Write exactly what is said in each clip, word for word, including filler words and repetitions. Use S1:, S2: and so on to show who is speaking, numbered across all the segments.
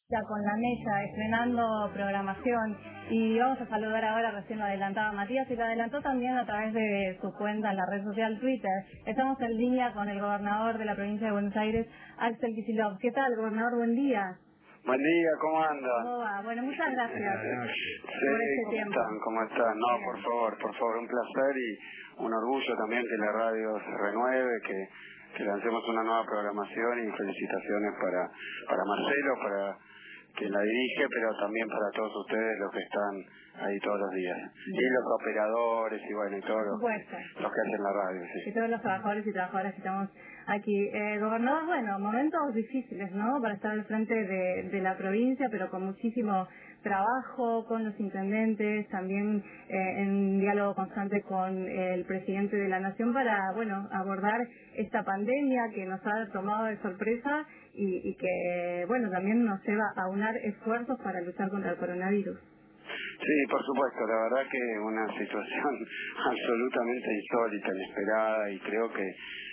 S1: Ya con la mesa, estrenando programación, y vamos a saludar ahora, recién lo adelantaba Matías, y lo adelantó también a través de su cuenta en la red social Twitter. Estamos en línea con el gobernador de la provincia de Buenos Aires, Axel Kicillof. ¿Qué tal, gobernador? Buen día.
S2: Buen día, ¿cómo anda?
S1: ¿Cómo va? Bueno, muchas gracias
S2: sí,
S1: por este
S2: ¿cómo
S1: tiempo.
S2: están? ¿Cómo están? No,
S1: Bien.
S2: por favor, por favor, un placer y un orgullo también que la radio se renueve, que, que lancemos una nueva programación, y felicitaciones para, para Marcelo, para quien la dirige, pero también para todos ustedes los que están ahí todos los días.
S1: Bien.
S2: Y los operadores y bueno, y todos los, los que hacen la radio, sí.
S1: Y todos los trabajadores y trabajadoras que estamos aquí. Eh, gobernador, bueno, momentos difíciles, ¿no? Para estar al frente de, de la provincia, pero con muchísimo trabajo con los intendentes, también eh, en diálogo constante con el presidente de la Nación para, bueno, abordar esta pandemia que nos ha tomado de sorpresa y, y que, bueno, también nos lleva a unar esfuerzos para luchar contra el coronavirus.
S2: Sí, por supuesto, la verdad que una situación absolutamente insólita, inesperada, y creo que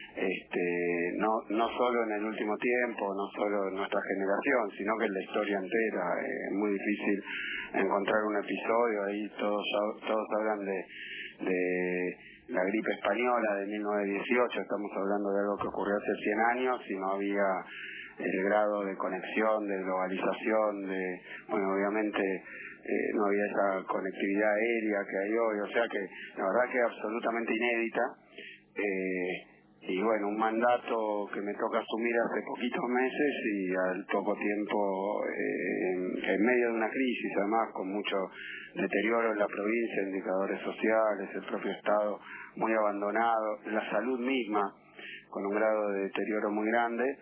S2: este no no solo en el último tiempo, no solo en nuestra generación, sino que en la historia entera. Es muy difícil encontrar un episodio, ahí todos todos hablan de, de la gripe española de mil novecientos dieciocho, estamos hablando de algo que ocurrió hace cien años y no había el grado de conexión, de globalización, de, bueno, obviamente eh, no había esa conectividad aérea que hay hoy, o sea que la verdad que es absolutamente inédita. Eh, y bueno, un mandato que me toca asumir hace poquitos meses y al poco tiempo eh, en, en medio de una crisis, además con mucho deterioro en la provincia, indicadores sociales, el propio Estado muy abandonado, la salud misma con un grado de deterioro muy grande.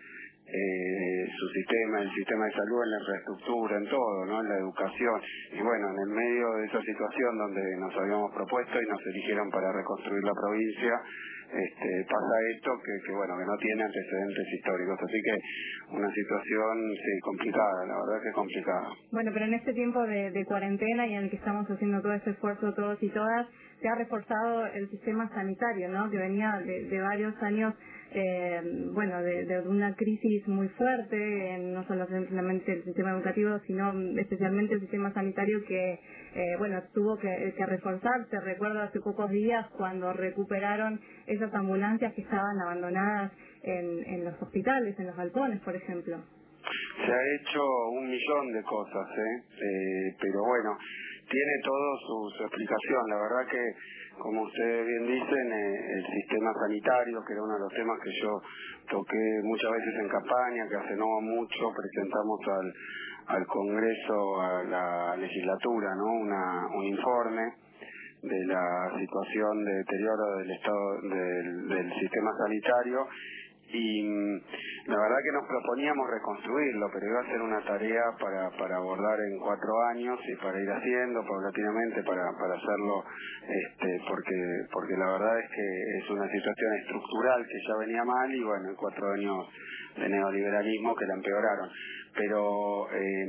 S2: Eh, su sistema, el sistema de salud, en la infraestructura, en todo, ¿no? En la educación. Y bueno, en el medio de esa situación donde nos habíamos propuesto y nos eligieron para reconstruir la provincia, este, pasa esto que, que bueno, que no tiene antecedentes históricos. Así que una situación, sí, complicada, la verdad que es complicada.
S1: Bueno, pero en este tiempo de, de cuarentena y en el que estamos haciendo todo este esfuerzo todos y todas, se ha reforzado el sistema sanitario, ¿no? Que venía de, de varios años, eh, bueno, de, de una crisis muy fuerte, en no solo simplemente el sistema educativo, sino especialmente el sistema sanitario que, eh, bueno, tuvo que, que reforzarse. Recuerdo hace pocos días cuando recuperaron esas ambulancias que estaban abandonadas en, en los hospitales, en los balcones, por ejemplo.
S2: Se ha hecho un millón de cosas, ¿eh? Eh, pero bueno, tiene todo su, su explicación. La verdad que, como ustedes bien dicen, eh, el sistema sanitario, que era uno de los temas que yo toqué muchas veces en campaña, que hace no mucho presentamos al, al Congreso, a la legislatura, ¿no? Una, un informe de la situación de deterioro del estado del, del sistema sanitario. Y la verdad que nos proponíamos reconstruirlo, pero iba a ser una tarea para, para abordar en cuatro años y para ir haciendo paulatinamente, para, para hacerlo, este, porque, porque la verdad es que es una situación estructural que ya venía mal y bueno, en cuatro años de neoliberalismo que la empeoraron. Pero eh,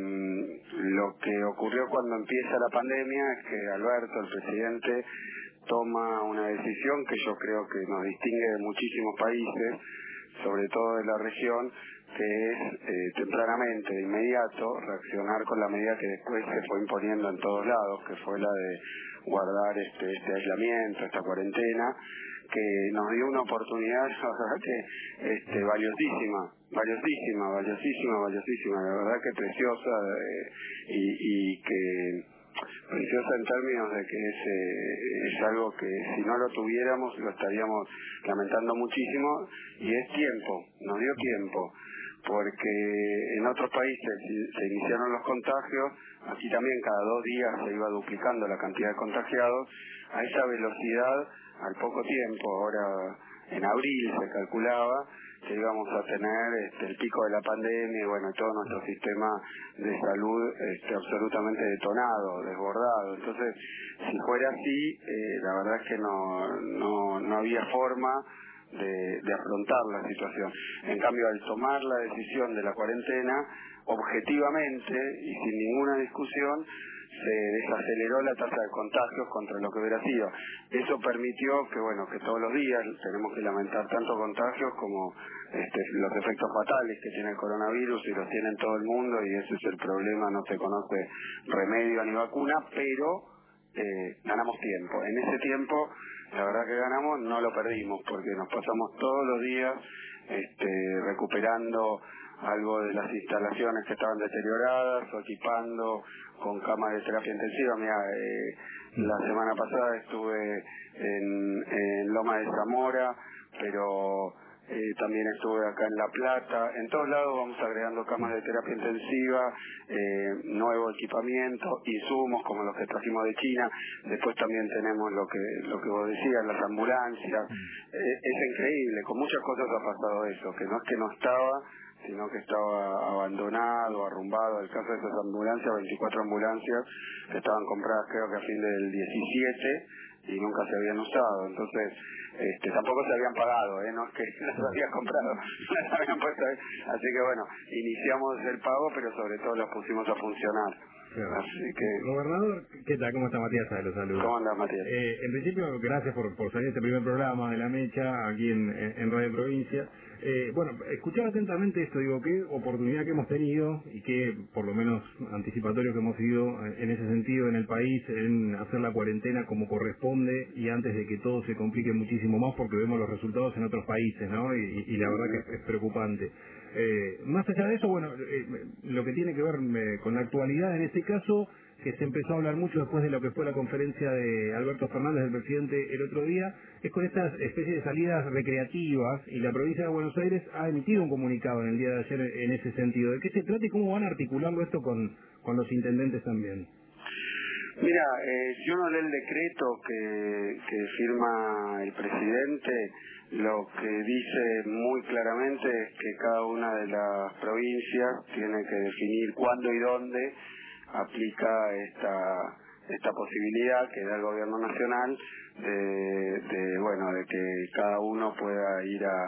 S2: lo que ocurrió cuando empieza la pandemia es que Alberto, el presidente, toma una decisión que yo creo que nos distingue de muchísimos países, sobre todo de la región, que es eh, tempranamente, de inmediato, reaccionar con la medida que después se fue imponiendo en todos lados, que fue la de guardar este, este aislamiento, esta cuarentena, que nos dio una oportunidad, la verdad que este, valiosísima, valiosísima, valiosísima, valiosísima, la verdad que preciosa, eh, y, y que preciosa en términos de que es, eh, es algo que si no lo tuviéramos lo estaríamos lamentando muchísimo, y es tiempo, nos dio tiempo, porque en otros países se iniciaron los contagios, aquí también cada dos días se iba duplicando la cantidad de contagiados, a esa velocidad al poco tiempo. Ahora en abril se calculaba que íbamos a tener este, el pico de la pandemia y bueno, todo nuestro sistema de salud este, absolutamente detonado, desbordado. Entonces, si fuera así, eh, la verdad es que no, no, no había forma de, de afrontar la situación. En cambio, al tomar la decisión de la cuarentena, objetivamente y sin ninguna discusión, se desaceleró la tasa de contagios contra lo que hubiera sido. Eso permitió que, bueno, que todos los días tenemos que lamentar tanto contagios como este, los efectos fatales que tiene el coronavirus y los tiene en todo el mundo, y ese es el problema, no se conoce remedio ni vacuna, pero eh, ganamos tiempo. En ese tiempo, la verdad que ganamos, no lo perdimos, porque nos pasamos todos los días este, recuperando algo de las instalaciones que estaban deterioradas o equipando con camas de terapia intensiva. Mira, eh, la semana pasada estuve en, en Loma de Zamora, pero eh, también estuve acá en La Plata. En todos lados vamos agregando camas de terapia intensiva, eh, nuevo equipamiento, insumos como los que trajimos de China. Después también tenemos lo que lo que vos decías, las ambulancias. Eh, es increíble, con muchas cosas ha pasado eso, que no es que no estaba, sino que estaba abandonado, arrumbado. El caso de esas ambulancias, veinticuatro ambulancias que estaban compradas creo que a fin del diecisiete y nunca se habían usado. Entonces, este, tampoco se habían pagado, ¿eh? No es que las habían comprado, las habían puesto ahí. Así que bueno, iniciamos el pago, pero sobre todo las pusimos a funcionar.
S3: Claro.
S2: Así que...
S3: Gobernador, ¿qué tal? ¿Cómo está Matías? Los saludos.
S2: ¿Cómo anda, Matías?
S3: Eh, en principio, gracias por, por salir este primer programa de La Mecha aquí en, en Radio Provincia. Eh, bueno, escuchar atentamente esto, digo, qué oportunidad que hemos tenido y qué, por lo menos, anticipatorio que hemos sido en ese sentido en el país, en hacer la cuarentena como corresponde y antes de que todo se complique muchísimo más, porque vemos los resultados en otros países, ¿no? Y, y la verdad que es, es preocupante. Eh, más allá de eso, bueno, eh, lo que tiene que ver eh, con la actualidad en este caso, que se empezó a hablar mucho después de lo que fue la conferencia de Alberto Fernández, el presidente, el otro día, es con estas especies de salidas recreativas, y la provincia de Buenos Aires ha emitido un comunicado en el día de ayer en ese sentido. ¿De qué se trata y cómo van a articularlo esto con, con los intendentes también?
S2: Mira, eh, si uno lee el decreto que, que firma el presidente, lo que dice muy claramente es que cada una de las provincias tiene que definir cuándo y dónde aplica esta esta posibilidad que da el gobierno nacional de, de bueno de que cada uno pueda ir a,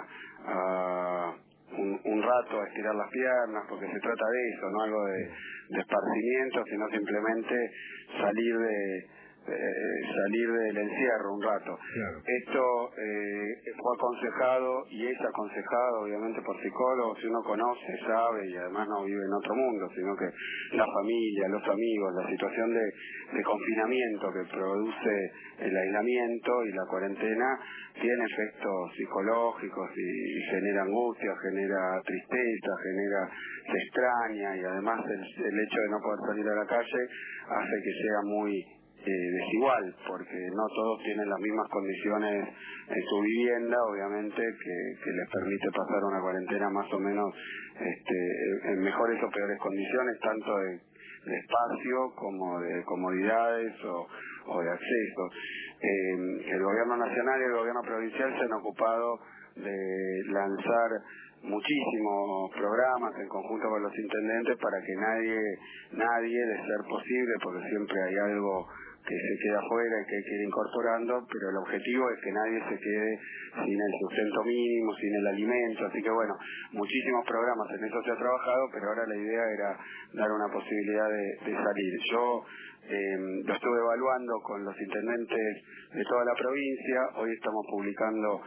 S2: a un, un rato a estirar las piernas, porque se trata de eso, no algo de, de esparcimiento, sino simplemente salir de Eh, salir del encierro un rato.
S3: Claro.
S2: Esto eh, fue aconsejado y es aconsejado obviamente por psicólogos. Si uno conoce, sabe, y además no vive en otro mundo, sino que la familia, los amigos, la situación de, de confinamiento que produce el aislamiento y la cuarentena tiene efectos psicológicos y, y genera angustia, genera tristeza, genera, se extraña, y además el, el hecho de no poder salir a la calle hace que sea muy Eh, desigual, porque no todos tienen las mismas condiciones en su vivienda, obviamente, que, que les permite pasar una cuarentena más o menos este, en mejores o peores condiciones, tanto de, de espacio como de comodidades o, o de acceso. Eh, el gobierno nacional y el gobierno provincial se han ocupado de lanzar muchísimos programas en conjunto con los intendentes para que nadie, nadie, de ser posible, porque siempre hay algo que se queda afuera y que hay que ir incorporando, pero el objetivo es que nadie se quede sin el sustento mínimo, sin el alimento. Así que bueno, muchísimos programas, en eso se ha trabajado, pero ahora la idea era dar una posibilidad de, de salir. Yo eh, lo estuve evaluando con los intendentes de toda la provincia. Hoy estamos publicando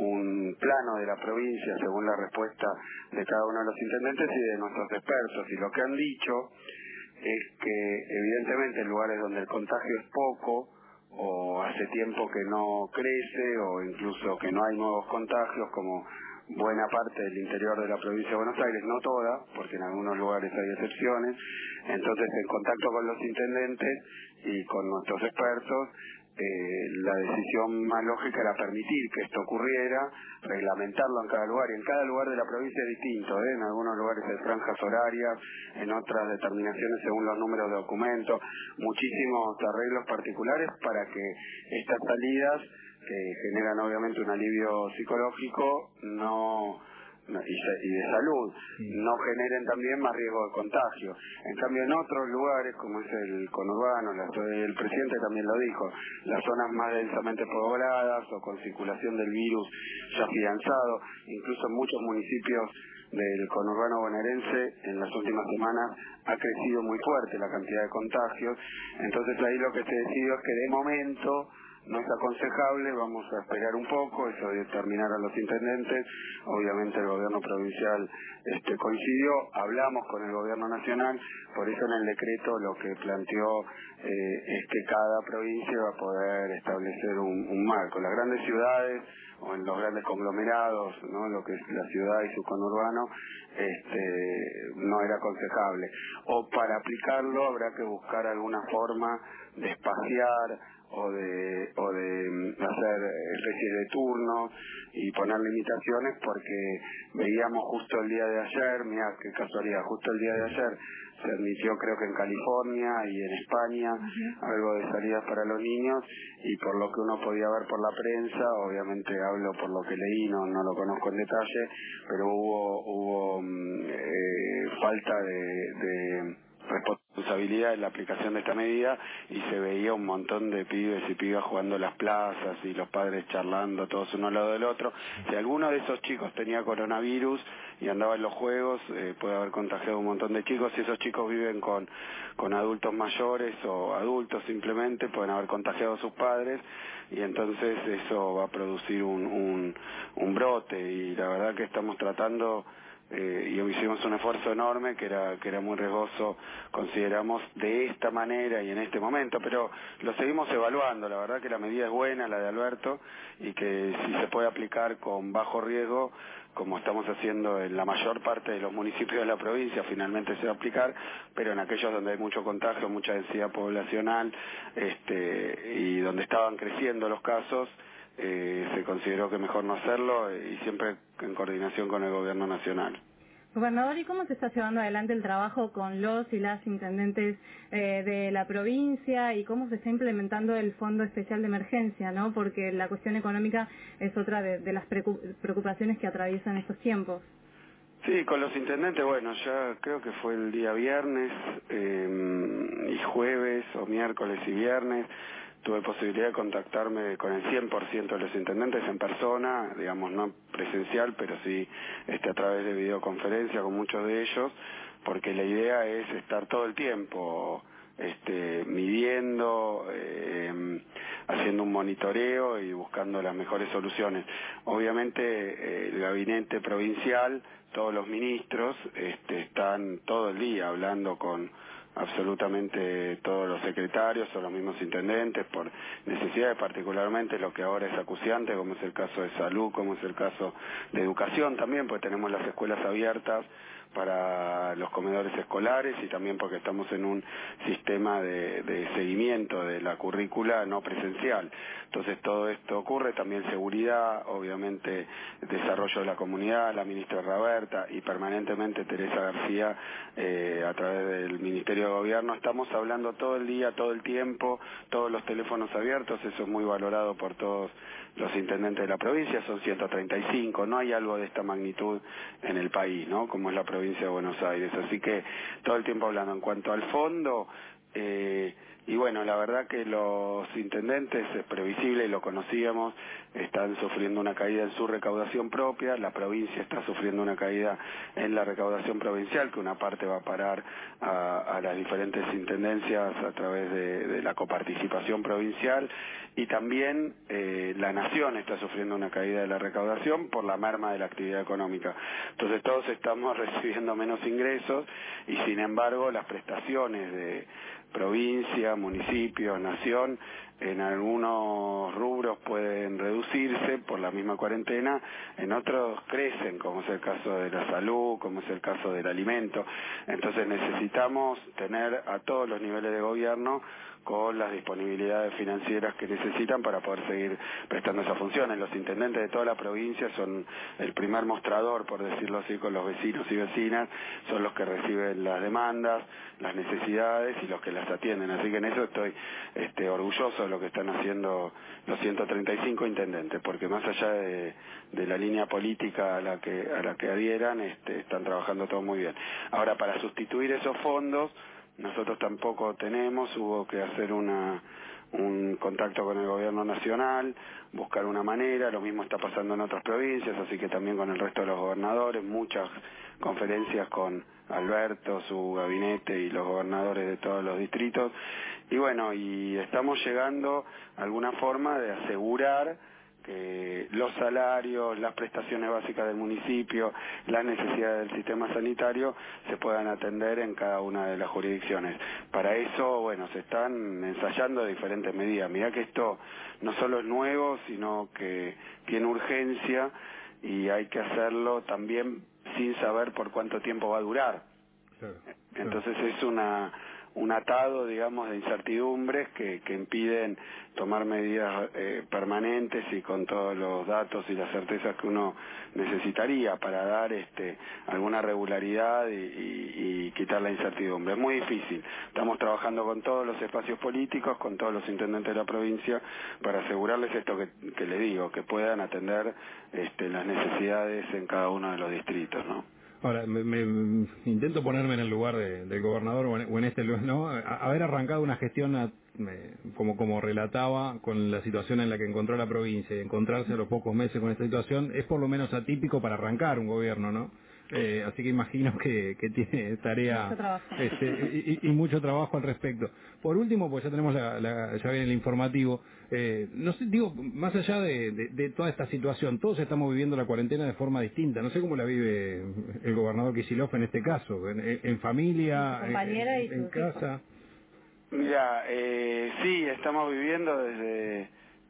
S2: un plano de la provincia según la respuesta de cada uno de los intendentes y de nuestros expertos, y lo que han dicho es que evidentemente en lugares donde el contagio es poco, o hace tiempo que no crece, o incluso que no hay nuevos contagios, como buena parte del interior de la provincia de Buenos Aires, no toda, porque en algunos lugares hay excepciones. Entonces, en contacto con los intendentes y con nuestros expertos, Eh, la decisión más lógica era permitir que esto ocurriera, reglamentarlo en cada lugar, y en cada lugar de la provincia es distinto, ¿eh? En algunos lugares hay franjas horarias, en otras determinaciones según los números de documentos, muchísimos arreglos particulares para que estas salidas, que generan obviamente un alivio psicológico, no y de salud, no generen también más riesgo de contagio. En cambio, en otros lugares, como es el conurbano, la, el presidente también lo dijo, las zonas más densamente pobladas o con circulación del virus ya afianzado, incluso en muchos municipios del conurbano bonaerense, en las últimas semanas ha crecido muy fuerte la cantidad de contagios. Entonces ahí lo que se decidió es que de momento no es aconsejable, vamos a esperar un poco, eso determinarán los intendentes. Obviamente el gobierno provincial este, coincidió, hablamos con el gobierno nacional, por eso en el decreto lo que planteó eh, es que cada provincia va a poder establecer un, un marco. Las grandes ciudades o en los grandes conglomerados, ¿no?, lo que es la ciudad y su conurbano, este, no era aconsejable. O para aplicarlo habrá que buscar alguna forma de espaciar o de o de hacer especies de turnos y poner limitaciones, porque veíamos justo el día de ayer, mira qué casualidad, justo el día de ayer se admitió, creo que en California y en España, uh-huh, algo de salidas para los niños, y por lo que uno podía ver por la prensa, obviamente hablo por lo que leí, no, no lo conozco en detalle, pero hubo hubo eh, falta de, de responsabilidad en la aplicación de esta medida, y se veía un montón de pibes y pibas jugando en las plazas y los padres charlando todos uno al lado del otro. Si alguno de esos chicos tenía coronavirus y andaba en los juegos, eh, puede haber contagiado un montón de chicos. Si esos chicos viven con, con adultos mayores o adultos simplemente, pueden haber contagiado a sus padres, y entonces eso va a producir un, un, un brote, y la verdad que estamos tratando Eh, y hicimos un esfuerzo enorme que era que era muy riesgoso, consideramos, de esta manera y en este momento, pero lo seguimos evaluando. La verdad que la medida es buena, la de Alberto, y que si se puede aplicar con bajo riesgo, como estamos haciendo en la mayor parte de los municipios de la provincia, finalmente se va a aplicar, pero en aquellos donde hay mucho contagio, mucha densidad poblacional, este, y donde estaban creciendo los casos, Eh, se consideró que mejor no hacerlo, y siempre en coordinación con el gobierno nacional.
S1: Gobernador, ¿y cómo se está llevando adelante el trabajo con los y las intendentes eh, de la provincia, y cómo se está implementando el Fondo Especial de Emergencia, ¿no? Porque la cuestión económica es otra de, de las preocupaciones que atraviesan estos tiempos.
S2: Sí, con los intendentes, bueno, ya creo que fue el día viernes eh, y jueves, o miércoles y viernes, tuve posibilidad de contactarme con el cien por ciento de los intendentes en persona, digamos, no presencial, pero sí este, a través de videoconferencia con muchos de ellos, porque la idea es estar todo el tiempo este, midiendo, eh, haciendo un monitoreo y buscando las mejores soluciones. Obviamente eh, el gabinete provincial, todos los ministros este, están todo el día hablando con absolutamente todos los secretarios o los mismos intendentes por necesidades, particularmente lo que ahora es acuciante, como es el caso de salud, como es el caso de educación también, porque tenemos las escuelas abiertas para los comedores escolares, y también porque estamos en un sistema de, de seguimiento de la currícula no presencial. Entonces todo esto ocurre, también seguridad, obviamente desarrollo de la comunidad, la ministra Raberta y permanentemente Teresa García eh, a través del Ministerio de Gobierno. Estamos hablando todo el día, todo el tiempo, todos los teléfonos abiertos, eso es muy valorado por todos los intendentes de la provincia, son ciento treinta y cinco, no hay algo de esta magnitud en el país, ¿no?, como es la provincia de Buenos Aires, así que todo el tiempo hablando. En cuanto al fondo, eh, y bueno, la verdad que los intendentes, es previsible y lo conocíamos, están sufriendo una caída en su recaudación propia, la provincia está sufriendo una caída en la recaudación provincial, que una parte va a parar a, a las diferentes intendencias a través de, de la coparticipación provincial, y también eh, la nación está sufriendo una caída de la recaudación por la merma de la actividad económica. Entonces todos estamos recibiendo menos ingresos, y sin embargo las prestaciones de provincia, municipio, nación, en algunos rubros pueden reducirse por la misma cuarentena, en otros crecen, como es el caso de la salud, como es el caso del alimento. Entonces necesitamos tener a todos los niveles de gobierno con las disponibilidades financieras que necesitan para poder seguir prestando esas funciones. Los intendentes de toda la provincia son el primer mostrador, por decirlo así, con los vecinos y vecinas, son los que reciben las demandas, las necesidades y los que las atienden. Así que en eso estoy este, orgulloso de lo que están haciendo los ciento treinta y cinco intendentes, porque más allá de, de la línea política a la que, a la que adhieran, este, están trabajando todo muy bien. Ahora, para sustituir esos fondos, nosotros tampoco tenemos, hubo que hacer una un contacto con el gobierno nacional, buscar una manera, lo mismo está pasando en otras provincias, así que también con el resto de los gobernadores, muchas conferencias con Alberto, su gabinete y los gobernadores de todos los distritos. Y bueno, y estamos llegando a alguna forma de asegurar que los salarios, las prestaciones básicas del municipio, las necesidades del sistema sanitario se puedan atender en cada una de las jurisdicciones. Para eso, bueno, se están ensayando diferentes medidas. Mirá que esto no solo es nuevo, sino que tiene urgencia y hay que hacerlo también sin saber por cuánto tiempo va a durar. Claro, claro. Entonces es una un atado, digamos, de incertidumbres que, que impiden tomar medidas eh, permanentes y con todos los datos y las certezas que uno necesitaría para dar este alguna regularidad y, y, y quitar la incertidumbre. Es muy difícil. Estamos trabajando con todos los espacios políticos, con todos los intendentes de la provincia, para asegurarles esto que, que le digo, que puedan atender este, las necesidades en cada uno de los distritos, ¿no?
S3: Ahora, me, me, intento ponerme en el lugar de, del gobernador o en, o en este, ¿no? A, haber arrancado una gestión, a, me, como como relataba, con la situación en la que encontró la provincia y encontrarse a los pocos meses con esta situación, es por lo menos atípico para arrancar un gobierno, ¿no? Eh, así que imagino que, que tiene tarea
S1: mucho trabajo.
S3: Este, y, y, y mucho trabajo al respecto. Por último, pues ya tenemos la, la, ya viene el informativo. Eh, no sé, digo, más allá de, de, de toda esta situación, todos estamos viviendo la cuarentena de forma distinta. No sé cómo la vive el gobernador Kicillof en este caso, en, en, en familia,
S1: compañera
S3: en,
S1: y
S3: en casa.
S2: Mira, eh, sí, estamos viviendo desde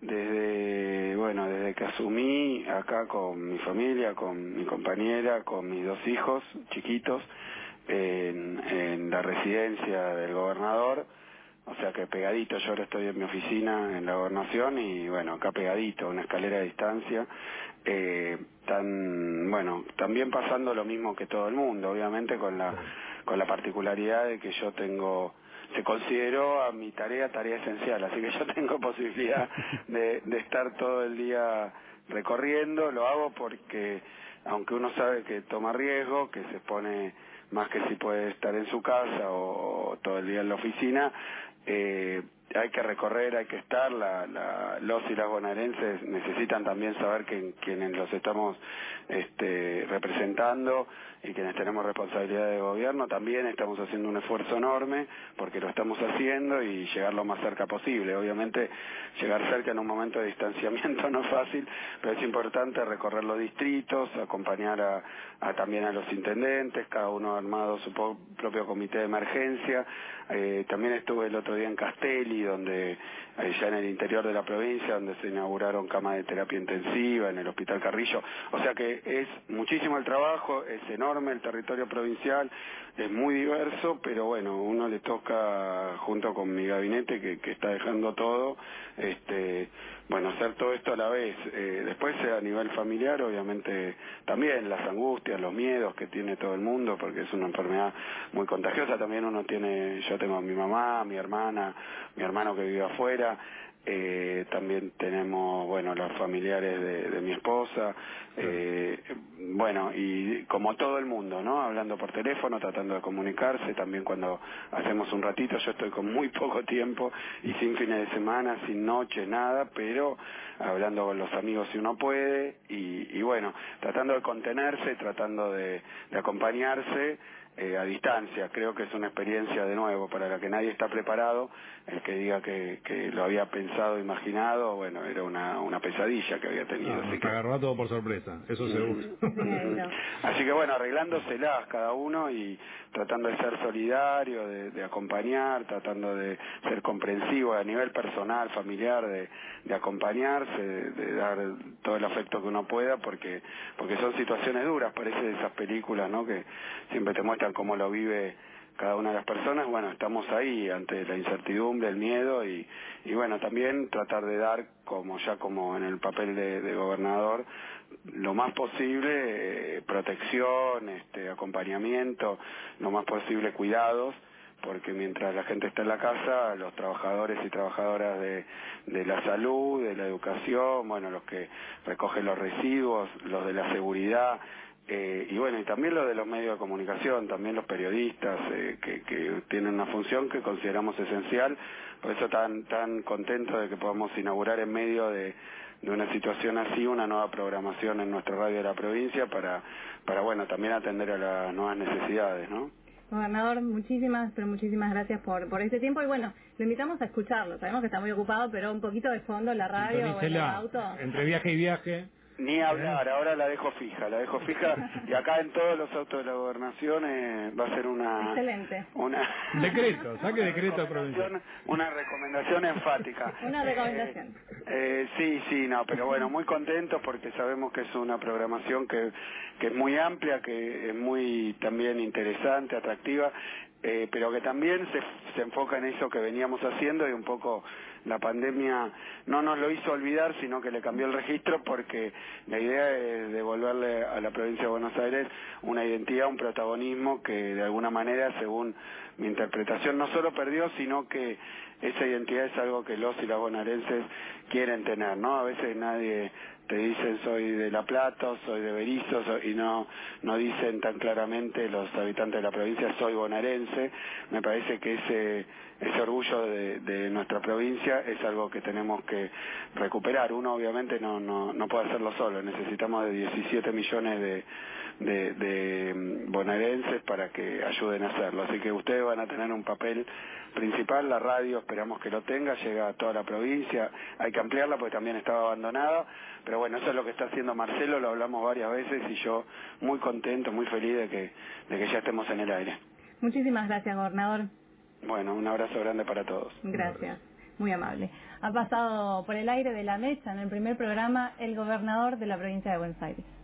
S2: desde bueno desde que asumí acá con mi familia, con mi compañera, con mis dos hijos chiquitos en, en la residencia del gobernador, o sea que pegadito. Yo ahora estoy en mi oficina en la gobernación y bueno, acá pegadito, una escalera de distancia. Eh, tan bueno, también pasando lo mismo que todo el mundo, obviamente con la con la particularidad de que yo tengo, se consideró a mi tarea tarea esencial, así que yo tengo posibilidad de, de estar todo el día recorriendo. Lo hago porque, aunque uno sabe que toma riesgo, que se expone más que si puede estar en su casa o, o todo el día en la oficina, eh, hay que recorrer, hay que estar, la, la, los y las bonaerenses necesitan también saber que quienes los estamos este, representando y quienes tenemos responsabilidad de gobierno también estamos haciendo un esfuerzo enorme, porque lo estamos haciendo, y llegar lo más cerca posible. Obviamente llegar cerca en un momento de distanciamiento no es fácil, pero es importante recorrer los distritos, acompañar a, a también a los intendentes, cada uno ha armado su po- propio comité de emergencia. Eh, también estuve el otro día en Castelli, donde allá en el interior de la provincia, donde se inauguraron camas de terapia intensiva en el Hospital Carrillo. O sea que es muchísimo el trabajo, es enorme el territorio provincial, es muy diverso, pero bueno, uno le toca, junto con mi gabinete que, que está dejando todo, este, bueno, hacer todo esto a la vez. Eh, después a nivel familiar, obviamente, también las angustias, los miedos que tiene todo el mundo, porque es una enfermedad muy contagiosa. También uno tiene, yo tengo a mi mamá, mi hermana, mi hermano que vive afuera. Eh, también tenemos, bueno, los familiares de, de mi esposa, eh, bueno, y como todo el mundo, ¿no? Hablando por teléfono, tratando de comunicarse. También cuando hacemos un ratito, yo estoy con muy poco tiempo y sin fines de semana, sin noche, nada, pero hablando con los amigos si uno puede, y, y bueno, tratando de contenerse, tratando de, de acompañarse, Eh, a distancia. Creo que es una experiencia, de nuevo, para la que nadie está preparado. El que diga que, que lo había pensado, imaginado, bueno, era una, una pesadilla que había tenido.
S3: No,
S2: así
S3: nos
S2: que
S3: agarró a todo por sorpresa, eso seguro.
S2: Así que bueno, arreglándoselas cada uno y tratando de ser solidario, de, de acompañar, tratando de ser comprensivo a nivel personal, familiar, de, de acompañarse, de, de dar todo el afecto que uno pueda, porque porque son situaciones duras. Parece de esas películas, ¿no?, que siempre te muestran cómo lo vive cada una de las personas. Bueno, estamos ahí ante la incertidumbre, el miedo, y, y bueno, también tratar de dar, como ya como en el papel de, de gobernador, lo más posible eh, protección, este, acompañamiento, lo más posible cuidados, porque mientras la gente está en la casa, los trabajadores y trabajadoras de, de la salud, de la educación, bueno, los que recogen los residuos, los de la seguridad, Eh, y bueno, y también lo de los medios de comunicación, también los periodistas eh, que, que tienen una función que consideramos esencial. Por eso tan tan contento de que podamos inaugurar en medio de, de una situación así, una nueva programación en nuestra radio de la provincia para, para bueno, también atender a las nuevas necesidades, ¿no?
S1: Gobernador, muchísimas, pero muchísimas gracias por por este tiempo y bueno, lo invitamos a escucharlo. Sabemos que está muy ocupado, pero un poquito de fondo en la radio o en el auto.
S3: Entre viaje y viaje.
S2: Ni hablar, ahora la dejo fija, la dejo fija y acá en todos los autos de la gobernación eh, va a ser una...
S1: Excelente.
S2: Una,
S3: decreto, saque decreto
S2: provincial. Una recomendación enfática.
S1: Una recomendación.
S2: Eh, eh, sí, sí, no, pero bueno, muy contentos porque sabemos que es una programación que, que es muy amplia, que es muy también interesante, atractiva, eh, pero que también se, se enfoca en eso que veníamos haciendo y un poco la pandemia no nos lo hizo olvidar, sino que le cambió el registro porque la idea es devolverle a la provincia de Buenos Aires una identidad, un protagonismo que de alguna manera, según mi interpretación, no solo perdió, sino que esa identidad es algo que los y las bonaerenses quieren tener, ¿no? A veces nadie te dicen soy de La Plata, soy de Berizo, soy, y no no dicen tan claramente los habitantes de la provincia soy bonaerense. Me parece que ese ese orgullo de, de nuestra provincia es algo que tenemos que recuperar. Uno obviamente no no no puede hacerlo solo, necesitamos de diecisiete millones de de, de bonaerenses para que ayuden a hacerlo. Así que ustedes van a tener un papel principal, la radio esperamos que lo tenga, llega a toda la provincia, hay que ampliarla porque también estaba abandonada, pero bueno, eso es lo que está haciendo Marcelo, lo hablamos varias veces y yo muy contento, muy feliz de que, de que ya estemos en el aire.
S1: Muchísimas gracias, gobernador.
S2: Bueno, un abrazo grande para todos.
S1: Gracias, muy amable. Ha pasado por el aire de La Mecha en el primer programa el gobernador de la provincia de Buenos Aires.